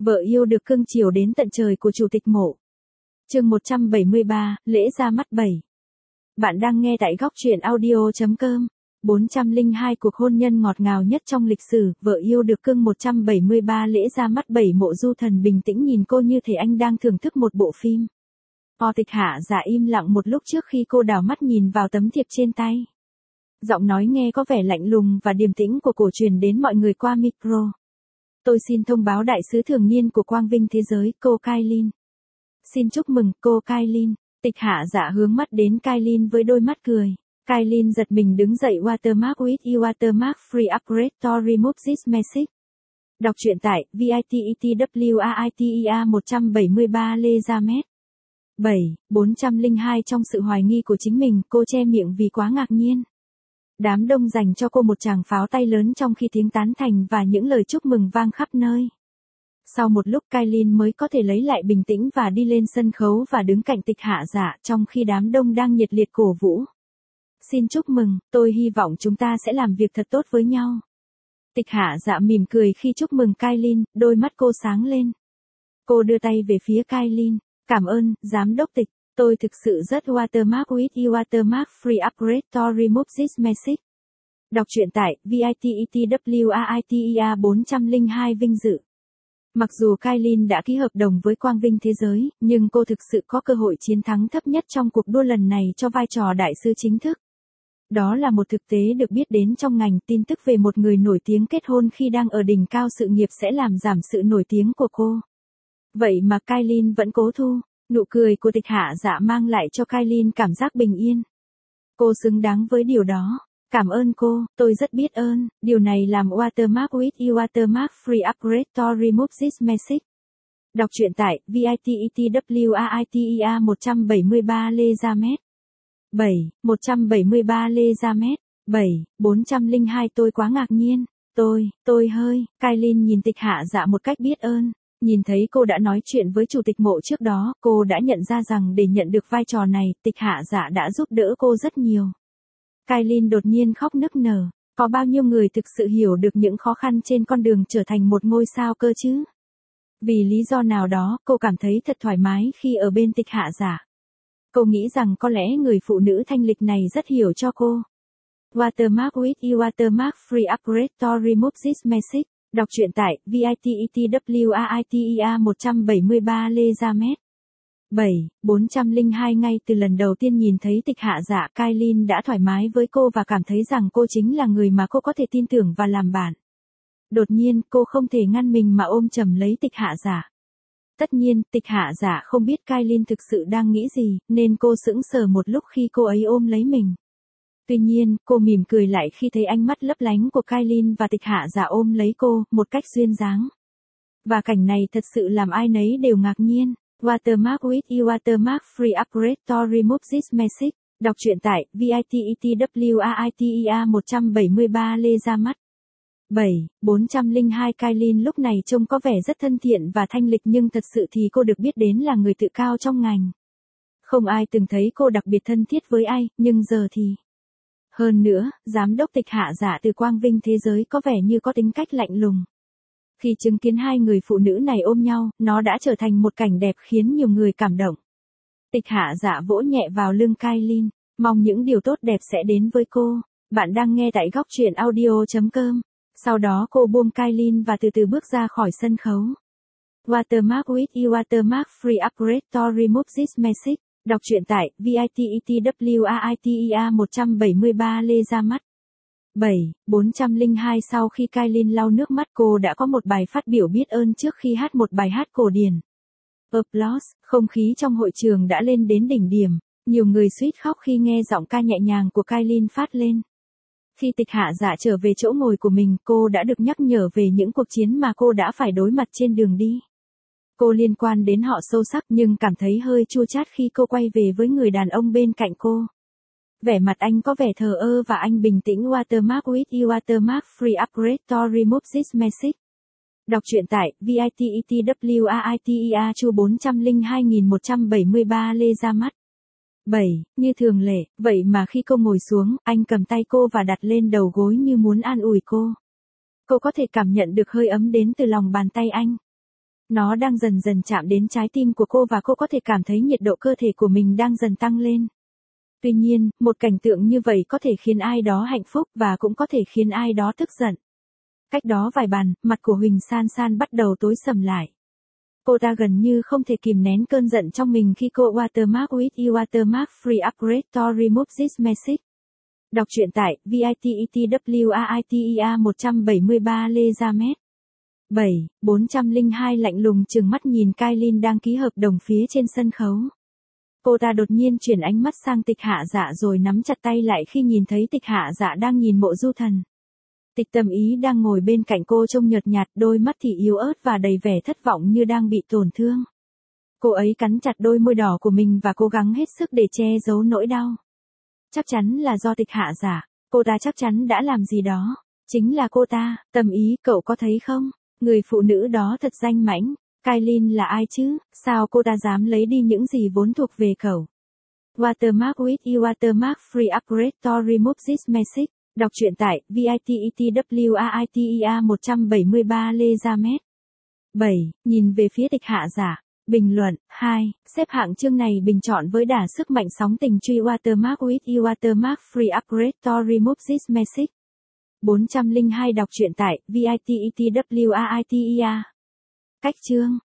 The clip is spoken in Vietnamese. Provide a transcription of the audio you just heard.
Vợ yêu được cưng chiều đến tận trời của Chủ tịch Mộ. Chương 173, lễ ra mắt 7. Bạn đang nghe tại góc truyện audio.com. 402 cuộc hôn nhân ngọt ngào nhất trong lịch sử, vợ yêu được cưng 173 lễ ra mắt 7. Mộ Du Thần bình tĩnh nhìn cô như thể anh đang thưởng thức một bộ phim. Tịch Hạ Dạ im lặng một lúc trước khi cô đảo mắt nhìn vào tấm thiệp trên tay. Giọng nói nghe có vẻ lạnh lùng và điềm tĩnh của cổ truyền đến mọi người qua micro. Tôi xin thông báo đại sứ thường niên của Quang Vinh Thế Giới, cô Kailin. Xin chúc mừng, cô Kailin. Tịch Hạ Dạ hướng mắt đến Kailin với đôi mắt cười. Kailin giật mình đứng dậy. Watermark with you, watermark free upgrade to remove this message. Đọc truyện tại VITETWAITEA 173 Lê Gia Mét. 7, 402 Trong sự hoài nghi của chính mình, cô che miệng vì quá ngạc nhiên. Đám đông dành cho cô một tràng pháo tay lớn trong khi tiếng tán thành và những lời chúc mừng vang khắp nơi. Sau một lúc Kailin mới có thể lấy lại bình tĩnh và đi lên sân khấu và đứng cạnh Tịch Hạ Dạ trong khi đám đông đang nhiệt liệt cổ vũ. Xin chúc mừng, tôi hy vọng chúng ta sẽ làm việc thật tốt với nhau. Tịch Hạ Dạ mỉm cười khi chúc mừng Kailin, đôi mắt cô sáng lên. Cô đưa tay về phía Kailin. Cảm ơn, Giám đốc Tịch. Tôi thực sự rất watermark with you, watermark free upgrade to remove this message. Đọc truyện tại VITETWAITEA 402 Vinh dự. Mặc dù Kailin đã ký hợp đồng với Quang Vinh Thế Giới, nhưng cô thực sự có cơ hội chiến thắng thấp nhất trong cuộc đua lần này cho vai trò đại sứ chính thức. Đó là một thực tế được biết đến trong ngành. Tin tức về một người nổi tiếng kết hôn khi đang ở đỉnh cao sự nghiệp sẽ làm giảm sự nổi tiếng của cô. Vậy mà Kailin vẫn cố thu. Nụ cười của Tịch Hạ Dạ mang lại cho Kailin cảm giác bình yên. Cô xứng đáng với điều đó. Cảm ơn cô, tôi rất biết ơn. Điều này làm watermark with you, watermark free upgrade to remove this message. Đọc truyện tại VITETWAITEA 173 Lê Gia Mét. 7, 173 Lê Gia Mét. 7, 402 Tôi quá ngạc nhiên. Tôi hơi. Kailin nhìn Tịch Hạ Dạ một cách biết ơn. Nhìn thấy cô đã nói chuyện với Chủ tịch Mộ trước đó, cô đã nhận ra rằng để nhận được vai trò này, Tịch Hạ Dạ đã giúp đỡ cô rất nhiều. Kailin đột nhiên khóc nức nở. Có bao nhiêu người thực sự hiểu được những khó khăn trên con đường trở thành một ngôi sao cơ chứ? Vì lý do nào đó, cô cảm thấy thật thoải mái khi ở bên Tịch Hạ Dạ. Cô nghĩ rằng có lẽ người phụ nữ thanh lịch này rất hiểu cho cô. Watermark with you, watermark free upgrade to remove this message. Đọc truyện tại VITETWAITEA 173 Lê Gia Mét. 7, 402 Ngay từ lần đầu tiên nhìn thấy Tịch Hạ Dạ, Kailin đã thoải mái với cô và cảm thấy rằng cô chính là người mà cô có thể tin tưởng và làm bạn. Đột nhiên, cô không thể ngăn mình mà ôm chầm lấy Tịch Hạ Dạ. Tất nhiên, Tịch Hạ Dạ không biết Kailin thực sự đang nghĩ gì, nên cô sững sờ một lúc khi cô ấy ôm lấy mình. Tuy nhiên, cô mỉm cười lại khi thấy ánh mắt lấp lánh của Kailin và Tịch Hạ Dạ ôm lấy cô, một cách duyên dáng. Và cảnh này thật sự làm ai nấy đều ngạc nhiên. Watermark with you, watermark free upgrade to remove this message. Đọc truyện tại VITETWAITEA 173 Lê Gia Mắt. 7, 402 Kailin lúc này trông có vẻ rất thân thiện và thanh lịch nhưng thật sự thì cô được biết đến là người tự cao trong ngành. Không ai từng thấy cô đặc biệt thân thiết với ai, nhưng giờ thì... Hơn nữa, Giám đốc Tịch Hạ Dạ từ Quang Vinh Thế Giới có vẻ như có tính cách lạnh lùng. Khi chứng kiến hai người phụ nữ này ôm nhau, nó đã trở thành một cảnh đẹp khiến nhiều người cảm động. Tịch Hạ Dạ vỗ nhẹ vào lưng Kailin, mong những điều tốt đẹp sẽ đến với cô. Bạn đang nghe tại góc truyện audio.com. Sau đó cô buông Kailin và từ từ bước ra khỏi sân khấu. Watermark with you, watermark free upgrade to remove this message. Đọc truyện tại VITETWAITEA 173 Lê Gia Mắt. 7, 402 Sau khi Kailin lau nước mắt cô đã có một bài phát biểu biết ơn trước khi hát một bài hát cổ điển. Applause, không khí trong hội trường đã lên đến đỉnh điểm, nhiều người suýt khóc khi nghe giọng ca nhẹ nhàng của Kailin phát lên. Khi Tịch Hạ Dạ trở về chỗ ngồi của mình, cô đã được nhắc nhở về những cuộc chiến mà cô đã phải đối mặt trên đường đi. Cô liên quan đến họ sâu sắc nhưng cảm thấy hơi chua chát khi cô quay về với người đàn ông bên cạnh cô. Vẻ mặt anh có vẻ thờ ơ và anh bình tĩnh. Watermark with you, watermark free upgrade to remove this message. Đọc truyện tại VITETWAITEA 402.173 Lê Gia Mắt. 7, như thường lệ, vậy mà khi cô ngồi xuống, anh cầm tay cô và đặt lên đầu gối như muốn an ủi cô. Cô có thể cảm nhận được hơi ấm đến từ lòng bàn tay anh. Nó đang dần dần chạm đến trái tim của cô và cô có thể cảm thấy nhiệt độ cơ thể của mình đang dần tăng lên. Tuy nhiên, một cảnh tượng như vậy có thể khiến ai đó hạnh phúc và cũng có thể khiến ai đó tức giận. Cách đó vài bàn, mặt của Huỳnh San San bắt đầu tối sầm lại. Cô ta gần như không thể kìm nén cơn giận trong mình khi cô watermark with you watermark free upgrade to remove this message. Đọc truyện tại VITETWAITEA 173 Lê Gia Mét. 7. 402 lạnh lùng trừng mắt nhìn Kailin đang ký hợp đồng phía trên sân khấu. Cô ta đột nhiên chuyển ánh mắt sang Tịch Hạ Dạ rồi nắm chặt tay lại khi nhìn thấy Tịch Hạ Dạ đang nhìn Mộ Du Thần. Tịch Tâm Ý đang ngồi bên cạnh cô trông nhợt nhạt, đôi mắt thì yếu ớt và đầy vẻ thất vọng như đang bị tổn thương. Cô ấy cắn chặt đôi môi đỏ của mình và cố gắng hết sức để che giấu nỗi đau. Chắc chắn là do Tịch Hạ Dạ, cô ta chắc chắn đã làm gì đó. Chính là cô ta. Tâm Ý, cậu có thấy không? Người phụ nữ đó thật danh mãnh. Kailin là ai chứ? Sao cô ta dám lấy đi những gì vốn thuộc về cậu? Watermark with you watermark free upgrade to remove this message. Đọc truyện tại VITETWAITEA 173 Lê Gia Mét. 7. Nhìn về phía Tịch Hạ Dạ. Bình luận. 2. Xếp hạng chương này bình chọn với đả sức mạnh sóng tình truy watermark with you watermark free upgrade to remove this message. 402 đọc truyện tại VITETWAITEA. Cách chương.